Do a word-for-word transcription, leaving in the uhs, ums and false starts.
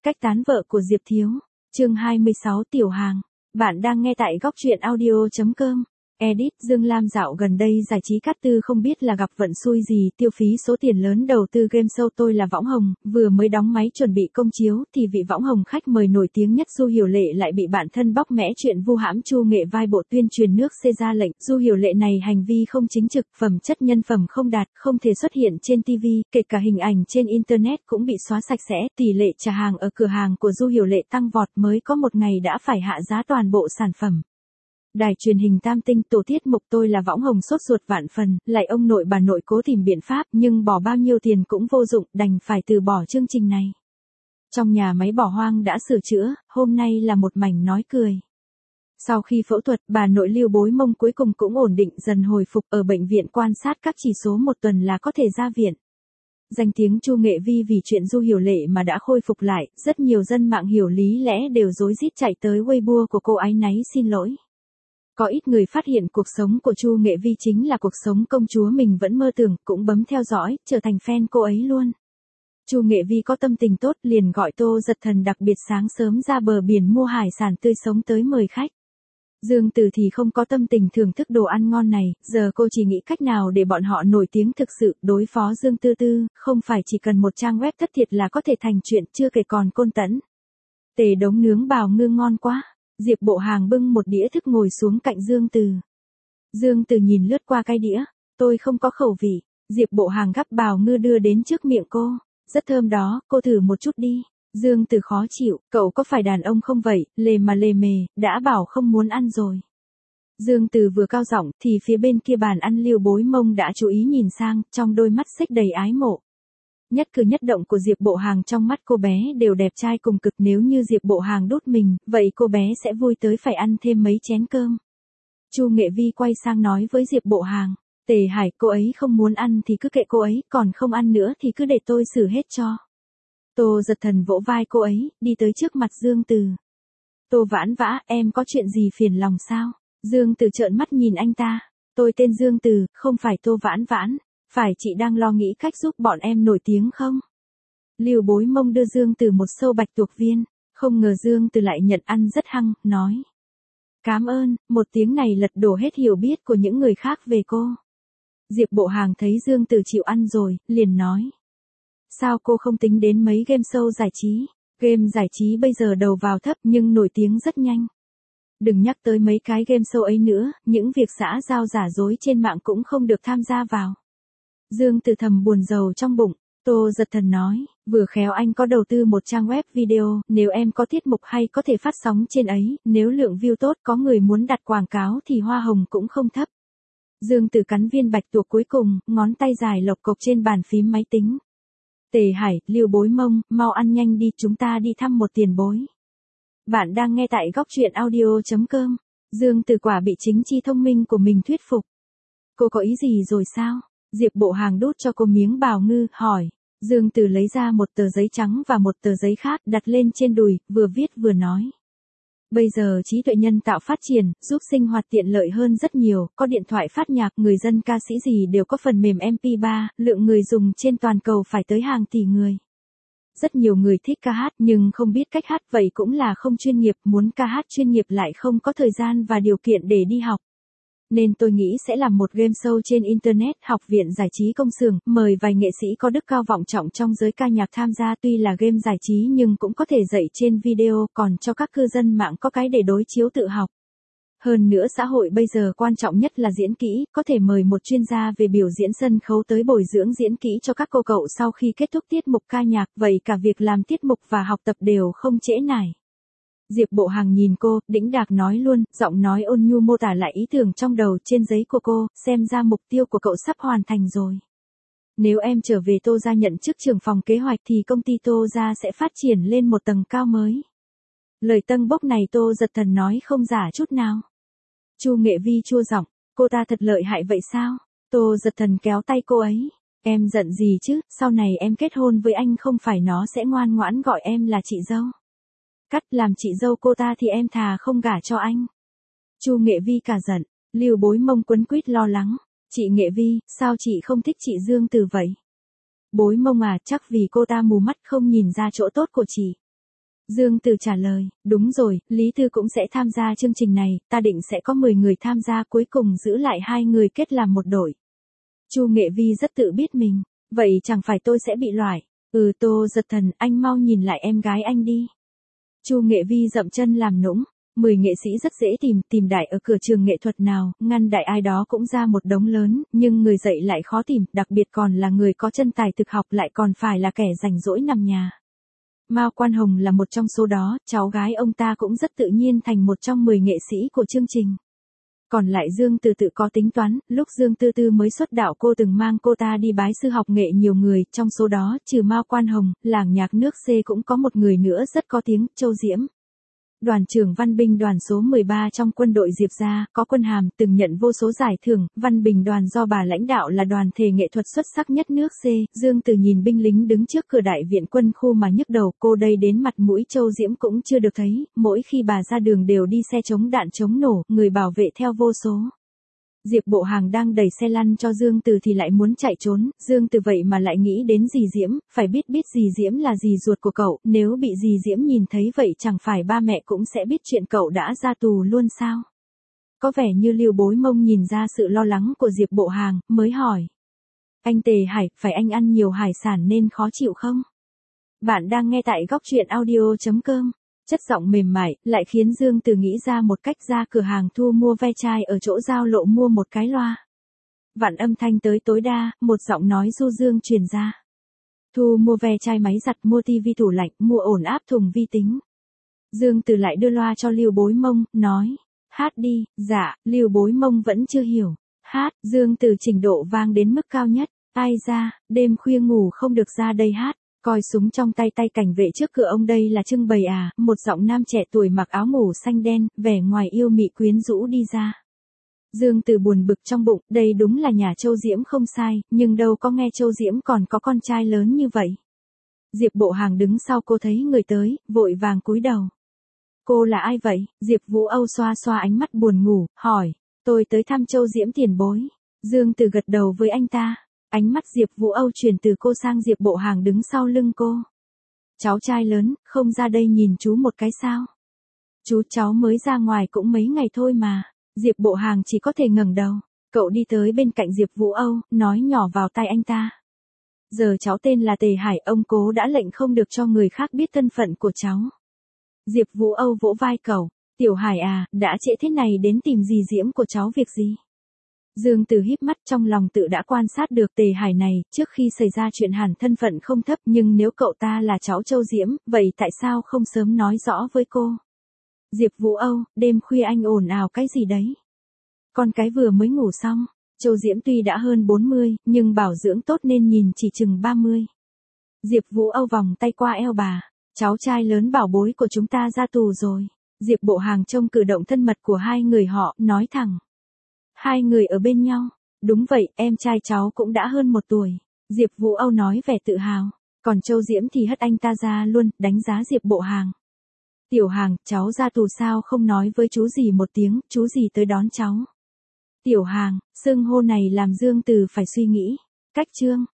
Cách tán vợ của Diệp Thiếu. Chương hai mươi sáu Tiểu Hàng. Bạn đang nghe tại góc truyện audio chấm com. Edit Dương Lam dạo gần đây giải trí cát tư không biết là gặp vận xui gì, tiêu phí số tiền lớn đầu tư game show Tôi Là Võng Hồng, vừa mới đóng máy chuẩn bị công chiếu thì vị võng hồng khách mời nổi tiếng nhất Du Hiểu Lệ lại bị bạn thân bóc mẽ chuyện vu hãm Chu Nghệ vai bộ tuyên truyền nước xê ra lệnh. Du Hiểu Lệ này hành vi không chính trực, phẩm chất nhân phẩm không đạt, không thể xuất hiện trên ti vi, kể cả hình ảnh trên internet cũng bị xóa sạch sẽ. Tỷ lệ trả hàng ở cửa hàng của Du Hiểu Lệ tăng vọt, mới có một ngày đã phải hạ giá toàn bộ sản phẩm. Đài truyền hình Tam Tinh tổ tiết mục Tôi Là Võng Hồng sốt ruột vạn phần, lại ông nội bà nội cố tìm biện pháp nhưng bỏ bao nhiêu tiền cũng vô dụng, đành phải từ bỏ chương trình này. Trong nhà máy bỏ hoang đã sửa chữa, hôm nay là một mảnh nói cười. Sau khi phẫu thuật, bà nội Lưu Bối Mông cuối cùng cũng ổn định dần hồi phục, ở bệnh viện quan sát các chỉ số một tuần là có thể ra viện. Danh tiếng Chu Nghệ Vi vì chuyện Du Hiểu Lệ mà đã khôi phục lại, rất nhiều dân mạng hiểu lý lẽ đều rối rít chạy tới Weibo của cô áy náy xin lỗi. Có ít người phát hiện cuộc sống của Chu Nghệ Vi chính là cuộc sống công chúa mình vẫn mơ tưởng, cũng bấm theo dõi, trở thành fan cô ấy luôn. Chu Nghệ Vi có tâm tình tốt liền gọi Tô Giật Thần đặc biệt sáng sớm ra bờ biển mua hải sản tươi sống tới mời khách. Dương Từ thì không có tâm tình thưởng thức đồ ăn ngon này, giờ cô chỉ nghĩ cách nào để bọn họ nổi tiếng thực sự. Đối phó Dương Tư Tư, không phải chỉ cần một trang web thất thiệt là có thể thành chuyện, chưa kể còn Côn Tẫn. Tề Đống nướng bào ngư ngon quá. Diệp Bộ Hàng bưng một đĩa thức ngồi xuống cạnh Dương Từ. Dương Từ nhìn lướt qua cái đĩa, tôi không có khẩu vị. Diệp Bộ Hàng gắp bào ngư đưa đến trước miệng cô, rất thơm đó, cô thử một chút đi. Dương Từ khó chịu, cậu có phải đàn ông không vậy, lề mà lề mề, đã bảo không muốn ăn rồi. Dương Từ vừa cao giọng thì phía bên kia bàn ăn Lưu Bối Mông đã chú ý nhìn sang, trong đôi mắt xích đầy ái mộ. Nhất cử nhất động của Diệp Bộ Hàng trong mắt cô bé đều đẹp trai cùng cực, nếu như Diệp Bộ Hàng đút mình, vậy cô bé sẽ vui tới phải ăn thêm mấy chén cơm. Chu Nghệ Vi quay sang nói với Diệp Bộ Hàng, Tề Hải, cô ấy không muốn ăn thì cứ kệ cô ấy, còn không ăn nữa thì cứ để tôi xử hết cho. Tô Giật Thần vỗ vai cô ấy, đi tới trước mặt Dương Từ. Tô Vãn Vã, em có chuyện gì phiền lòng sao? Dương Từ trợn mắt nhìn anh ta, tôi tên Dương Từ, không phải Tô Vãn Vãn. Phải chị đang lo nghĩ cách giúp bọn em nổi tiếng không? Lưu Bối Mông đưa Dương Từ một sâu bạch tuộc viên, không ngờ Dương Từ lại nhận ăn rất hăng, nói. Cám ơn, một tiếng này lật đổ hết hiểu biết của những người khác về cô. Diệp Bộ Hàng thấy Dương Từ chịu ăn rồi, liền nói. Sao cô không tính đến mấy game show giải trí? Game giải trí bây giờ đầu vào thấp nhưng nổi tiếng rất nhanh. Đừng nhắc tới mấy cái game show ấy nữa, những việc xã giao giả dối trên mạng cũng không được tham gia vào. Dương Từ thầm buồn rầu trong bụng. Tô Giật Thần nói, vừa khéo anh có đầu tư một trang web video, nếu em có tiết mục hay có thể phát sóng trên ấy, nếu lượng view tốt có người muốn đặt quảng cáo thì hoa hồng cũng không thấp. Dương Từ cắn viên bạch tuộc cuối cùng, ngón tay dài lộc cộc trên bàn phím máy tính. Tề Hải, Lưu Bối Mông, mau ăn nhanh đi, chúng ta đi thăm một tiền bối. Bạn đang nghe tại góc truyện audio chấm com. Dương Từ quả bị chính chi thông minh của mình thuyết phục. Cô có ý gì rồi sao? Diệp Bộ Hàng đút cho cô miếng bào ngư, hỏi. Dương Từ lấy ra một tờ giấy trắng và một tờ giấy khác đặt lên trên đùi, vừa viết vừa nói. Bây giờ trí tuệ nhân tạo phát triển, giúp sinh hoạt tiện lợi hơn rất nhiều, có điện thoại phát nhạc, người dân ca sĩ gì đều có phần mềm em pê ba, lượng người dùng trên toàn cầu phải tới hàng tỷ người. Rất nhiều người thích ca hát nhưng không biết cách hát, vậy cũng là không chuyên nghiệp, muốn ca hát chuyên nghiệp lại không có thời gian và điều kiện để đi học. Nên tôi nghĩ sẽ làm một game show trên Internet, học viện giải trí công xưởng, mời vài nghệ sĩ có đức cao vọng trọng trong giới ca nhạc tham gia, tuy là game giải trí nhưng cũng có thể dạy trên video, còn cho các cư dân mạng có cái để đối chiếu tự học. Hơn nữa xã hội bây giờ quan trọng nhất là diễn kỹ, có thể mời một chuyên gia về biểu diễn sân khấu tới bồi dưỡng diễn kỹ cho các cô cậu sau khi kết thúc tiết mục ca nhạc, vậy cả việc làm tiết mục và học tập đều không trễ nải. Diệp Bộ Hàng nhìn cô, đĩnh đạc nói luôn, giọng nói ôn nhu mô tả lại ý tưởng trong đầu trên giấy của cô, xem ra mục tiêu của cậu sắp hoàn thành rồi. Nếu em trở về Tô gia nhận chức trưởng phòng kế hoạch thì công ty Tô gia sẽ phát triển lên một tầng cao mới. Lời tâng bốc này Tô Giật Thần nói không giả chút nào. Chu Nghệ Vi chua giọng, cô ta thật lợi hại vậy sao? Tô Giật Thần kéo tay cô ấy. Em giận gì chứ, sau này em kết hôn với anh không phải nó sẽ ngoan ngoãn gọi em là chị dâu. Cắt, làm chị dâu cô ta thì em thà không gả cho anh. Chu Nghệ Vi cả giận, Lưu Bối Mông quấn quýt lo lắng. Chị Nghệ Vi, sao chị không thích chị Dương Từ vậy? Bối Mông à, chắc vì cô ta mù mắt không nhìn ra chỗ tốt của chị. Dương Từ trả lời, đúng rồi, Lý Tư cũng sẽ tham gia chương trình này, ta định sẽ có mười người tham gia cuối cùng giữ lại hai người kết làm một đội. Chu Nghệ Vi rất tự biết mình, vậy chẳng phải tôi sẽ bị loại. Ừ Tô Giật Thần, anh mau nhìn lại em gái anh đi. Chu Nghệ Vi dậm chân làm nũng, mười nghệ sĩ rất dễ tìm, tìm đại ở cửa trường nghệ thuật nào, ngăn đại ai đó cũng ra một đống lớn, nhưng người dạy lại khó tìm, đặc biệt còn là người có chân tài thực học lại còn phải là kẻ rảnh rỗi nằm nhà. Mao Quan Hồng là một trong số đó, cháu gái ông ta cũng rất tự nhiên thành một trong mười nghệ sĩ của chương trình. Còn lại Dương Từ tự có tính toán, lúc Dương Tư Tư mới xuất đạo cô từng mang cô ta đi bái sư học nghệ nhiều người, trong số đó, trừ Mao Quan Hồng, làng nhạc nước C cũng có một người nữa rất có tiếng, Châu Diễm. Đoàn trưởng Văn binh đoàn số mười ba trong quân đội Diệp gia, có quân hàm, từng nhận vô số giải thưởng, Văn binh đoàn do bà lãnh đạo là đoàn thể nghệ thuật xuất sắc nhất nước C. Dương Từ nhìn binh lính đứng trước cửa đại viện quân khu mà nhức đầu, cô đây đến mặt mũi Châu Diễm cũng chưa được thấy, mỗi khi bà ra đường đều đi xe chống đạn chống nổ, người bảo vệ theo vô số. Diệp Bộ Hàng đang đẩy xe lăn cho Dương Từ thì lại muốn chạy trốn, Dương Từ vậy mà lại nghĩ đến dì Diễm, phải biết biết dì Diễm là dì ruột của cậu, nếu bị dì Diễm nhìn thấy vậy chẳng phải ba mẹ cũng sẽ biết chuyện cậu đã ra tù luôn sao? Có vẻ như Lưu Bối Mông nhìn ra sự lo lắng của Diệp Bộ Hàng, mới hỏi. Anh Tề Hải, phải anh ăn nhiều hải sản nên khó chịu không? Bạn đang nghe tại góc truyện audio chấm com. Chất giọng mềm mại, lại khiến Dương Từ nghĩ ra một cách ra cửa hàng thu mua ve chai ở chỗ giao lộ mua một cái loa. Vặn âm thanh tới tối đa, một giọng nói du dương truyền ra. Thu mua ve chai máy giặt, mua tivi tủ lạnh, mua ổn áp thùng vi tính. Dương Từ lại đưa loa cho Lưu Bối Mông, nói. Hát đi, dạ, Lưu Bối Mông vẫn chưa hiểu. Hát, Dương Từ trình độ vang đến mức cao nhất. Ai ra, đêm khuya ngủ không được ra đây hát. Coi súng trong tay tay cảnh vệ trước cửa ông đây là trưng bày à, một giọng nam trẻ tuổi mặc áo ngủ xanh đen, vẻ ngoài yêu mị quyến rũ đi ra. Dương Từ buồn bực trong bụng, đây đúng là nhà Châu Diễm không sai, nhưng đâu có nghe Châu Diễm còn có con trai lớn như vậy. Diệp Bộ Hàng đứng sau cô thấy người tới, vội vàng cúi đầu. Cô là ai vậy? Diệp Vũ Âu xoa xoa ánh mắt buồn ngủ, hỏi, tôi tới thăm Châu Diễm tiền bối. Dương Từ gật đầu với anh ta. Ánh mắt Diệp Vũ Âu chuyển từ cô sang Diệp Bộ Hàng đứng sau lưng cô. Cháu trai lớn, không ra đây nhìn chú một cái sao? Chú cháu mới ra ngoài cũng mấy ngày thôi mà. Diệp Bộ Hàng chỉ có thể ngẩng đầu. Cậu đi tới bên cạnh Diệp Vũ Âu, nói nhỏ vào tai anh ta. Giờ cháu tên là Tề Hải, ông cố đã lệnh không được cho người khác biết thân phận của cháu. Diệp Vũ Âu vỗ vai cậu. Tiểu Hải à, đã trễ thế này đến tìm dì Diễm của cháu việc gì? Dương Từ híp mắt trong lòng tự đã quan sát được Tề Hải này, trước khi xảy ra chuyện hẳn thân phận không thấp nhưng nếu cậu ta là cháu Châu Diễm, vậy tại sao không sớm nói rõ với cô? Diệp Vũ Âu, đêm khuya anh ồn ào cái gì đấy? Con cái vừa mới ngủ xong, Châu Diễm tuy đã hơn bốn mươi, nhưng bảo dưỡng tốt nên nhìn chỉ chừng ba mươi. Diệp Vũ Âu vòng tay qua eo bà, cháu trai lớn bảo bối của chúng ta ra tù rồi. Diệp Bộ Hàng trông cử động thân mật của hai người họ, nói thẳng. Hai người ở bên nhau. Đúng vậy, em trai cháu cũng đã hơn một tuổi. Diệp Vũ Âu nói vẻ tự hào. Còn Châu Diễm thì hất anh ta ra luôn, đánh giá Diệp Bộ Hàng. Tiểu Hàng, cháu ra tù sao không nói với chú gì một tiếng, chú gì tới đón cháu. Tiểu Hàng, xưng hô này làm Dương Từ phải suy nghĩ. Cách chương.